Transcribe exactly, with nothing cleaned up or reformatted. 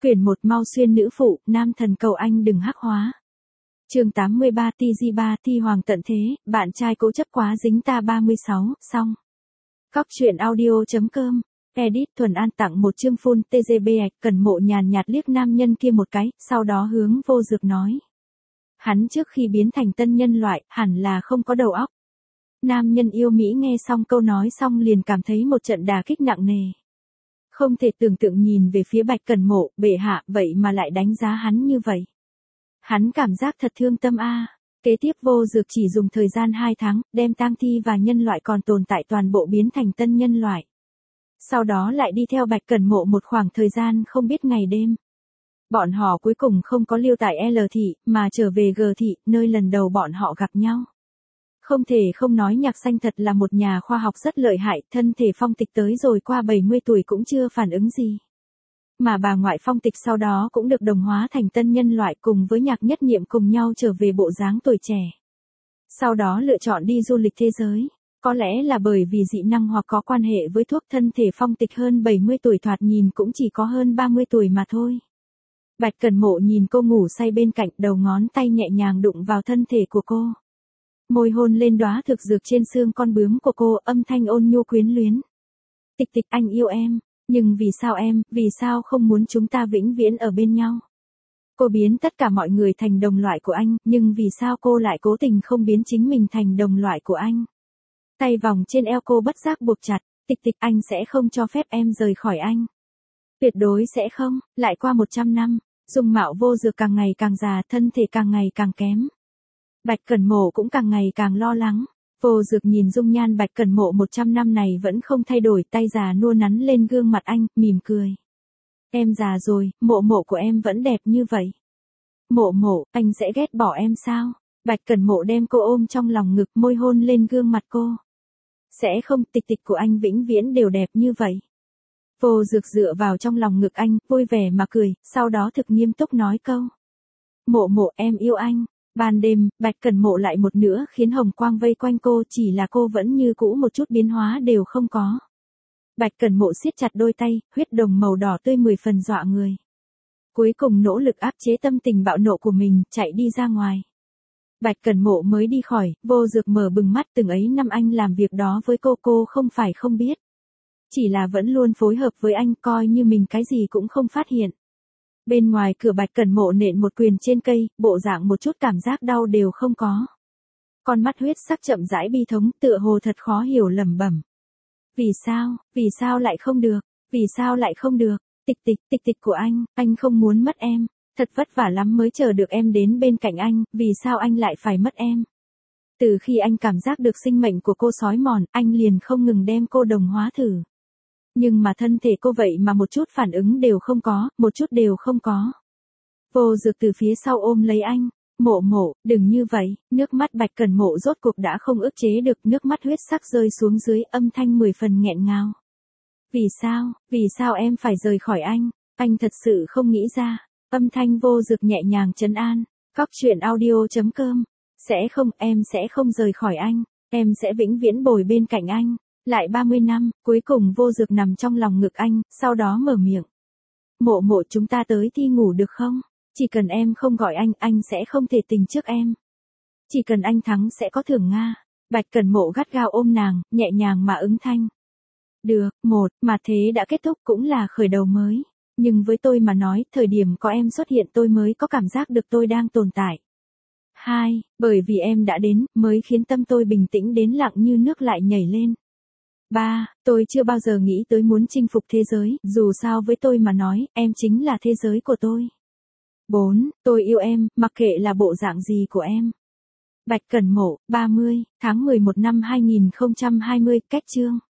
Quyển một Mau xuyên nữ phụ, nam thần cầu anh đừng hắc hóa. Chương tám mươi ba Ti Di ba Thi Hoàng tận thế, bạn trai cố chấp quá dính ta ba mươi sáu, xong. Cóc truyện audio.com, edit Thuần An tặng một chương full tê giê bê ạch, Cần Mộ nhàn nhạt liếc nam nhân kia một cái, sau đó hướng Vô Dược nói. Hắn trước khi biến thành tân nhân loại, hẳn là không có đầu óc. Nam nhân yêu Mỹ nghe xong câu nói xong liền cảm thấy một trận đả kích nặng nề. Không thể tưởng tượng nhìn về phía Bạch Cẩn Mộ, bệ hạ, vậy mà lại đánh giá hắn như vậy. Hắn cảm giác thật thương tâm a. Kế tiếp Vô Dược chỉ dùng thời gian hai tháng, đem tang thi và nhân loại còn tồn tại toàn bộ biến thành tân nhân loại. Sau đó lại đi theo Bạch Cẩn Mộ một khoảng thời gian không biết ngày đêm. Bọn họ cuối cùng không có lưu tại L thị, mà trở về G thị, nơi lần đầu bọn họ gặp nhau. Không thể không nói Nhạc Xanh thật là một nhà khoa học rất lợi hại, thân thể Phong Tịch tới rồi qua bảy mươi tuổi cũng chưa phản ứng gì. Mà bà ngoại Phong Tịch sau đó cũng được đồng hóa thành tân nhân loại cùng với Nhạc Nhất Niệm cùng nhau trở về bộ dáng tuổi trẻ. Sau đó lựa chọn đi du lịch thế giới. Có lẽ là bởi vì dị năng hoặc có quan hệ với thuốc, thân thể Phong Tịch hơn bảy mươi tuổi thoạt nhìn cũng chỉ có hơn ba mươi tuổi mà thôi. Bạch Cẩn Mộ nhìn cô ngủ say bên cạnh, đầu ngón tay nhẹ nhàng đụng vào thân thể của cô. Môi hôn lên đóa thực dược trên xương con bướm của cô, âm thanh ôn nhu quyến luyến. Tịch Tịch, anh yêu em, nhưng vì sao em, vì sao không muốn chúng ta vĩnh viễn ở bên nhau? Cô biến tất cả mọi người thành đồng loại của anh, nhưng vì sao cô lại cố tình không biến chính mình thành đồng loại của anh? Tay vòng trên eo cô bất giác buộc chặt. Tịch Tịch, anh sẽ không cho phép em rời khỏi anh. Tuyệt đối sẽ không. Lại qua một trăm năm, dung mạo Vô Dược càng ngày càng già, thân thể càng ngày càng kém. Bạch Cẩn Mộ cũng càng ngày càng lo lắng. Vô Dược nhìn dung nhan Bạch Cẩn Mộ một trăm năm này vẫn không thay đổi, tay già nua nắn lên gương mặt anh, mỉm cười. Em già rồi, mộ mộ của em vẫn đẹp như vậy. Mộ mộ, anh sẽ ghét bỏ em sao? Bạch Cẩn Mộ đem cô ôm trong lòng ngực, môi hôn lên gương mặt cô. Sẽ không, Tịch Tịch của anh vĩnh viễn đều đẹp như vậy. Vô Dược dựa vào trong lòng ngực anh, vui vẻ mà cười, sau đó thực nghiêm túc nói câu. Mộ mộ, em yêu anh. Ban đêm, Bạch Cẩn Mộ lại một nữa khiến hồng quang vây quanh cô, chỉ là cô vẫn như cũ một chút biến hóa đều không có. Bạch Cẩn Mộ siết chặt đôi tay, huyết đồng màu đỏ tươi mười phần dọa người. Cuối cùng nỗ lực áp chế tâm tình bạo nộ của mình, chạy đi ra ngoài. Bạch Cẩn Mộ mới đi khỏi, Vô Dược mở bừng mắt, từng ấy năm anh làm việc đó với cô, cô không phải không biết. Chỉ là vẫn luôn phối hợp với anh, coi như mình cái gì cũng không phát hiện. Bên ngoài cửa Bạch Cẩn Mộ nện một quyền trên cây, bộ dạng một chút cảm giác đau đều không có. Con mắt huyết sắc chậm rãi bi thống, tựa hồ thật khó hiểu lẩm bẩm. Vì sao, vì sao lại không được, vì sao lại không được, Tịch Tịch, Tịch Tịch của anh, anh không muốn mất em, thật vất vả lắm mới chờ được em đến bên cạnh anh, vì sao anh lại phải mất em? Từ khi anh cảm giác được sinh mệnh của cô xói mòn, anh liền không ngừng đem cô đồng hóa thử. Nhưng mà thân thể cô vậy mà một chút phản ứng đều không có, một chút đều không có. Vô Dược từ phía sau ôm lấy anh. Mộ mộ, đừng như vậy. Nước mắt Bạch Cẩn Mộ rốt cuộc đã không ức chế được, nước mắt huyết sắc rơi xuống dưới, âm thanh mười phần nghẹn ngào. Vì sao, vì sao em phải rời khỏi anh? Anh thật sự không nghĩ ra. Âm thanh Vô Dược nhẹ nhàng trấn an. Cóc truyện audio.com. Sẽ không, em sẽ không rời khỏi anh. Em sẽ vĩnh viễn bồi bên cạnh anh. Lại ba mươi năm, cuối cùng Vô Dược nằm trong lòng ngực anh, sau đó mở miệng. Mộ mộ, chúng ta tới thi ngủ được không? Chỉ cần em không gọi anh, anh sẽ không thể tình trước em. Chỉ cần anh thắng sẽ có thưởng Nga. Bạch Cẩn Mộ gắt gao ôm nàng, nhẹ nhàng mà ứng thanh. Được, một, mà thế đã kết thúc cũng là khởi đầu mới. Nhưng với tôi mà nói, thời điểm có em xuất hiện tôi mới có cảm giác được tôi đang tồn tại. Hai, bởi vì em đã đến, mới khiến tâm tôi bình tĩnh đến lặng như nước lại nhảy lên. Ba, tôi chưa bao giờ nghĩ tới muốn chinh phục thế giới, dù sao với tôi mà nói, em chính là thế giới của tôi. Bốn, tôi yêu em, mặc kệ là bộ dạng gì của em. Bạch Cẩn Mộ, ba mươi, tháng mười một năm hai nghìn không trăm hai mươi, kết chương.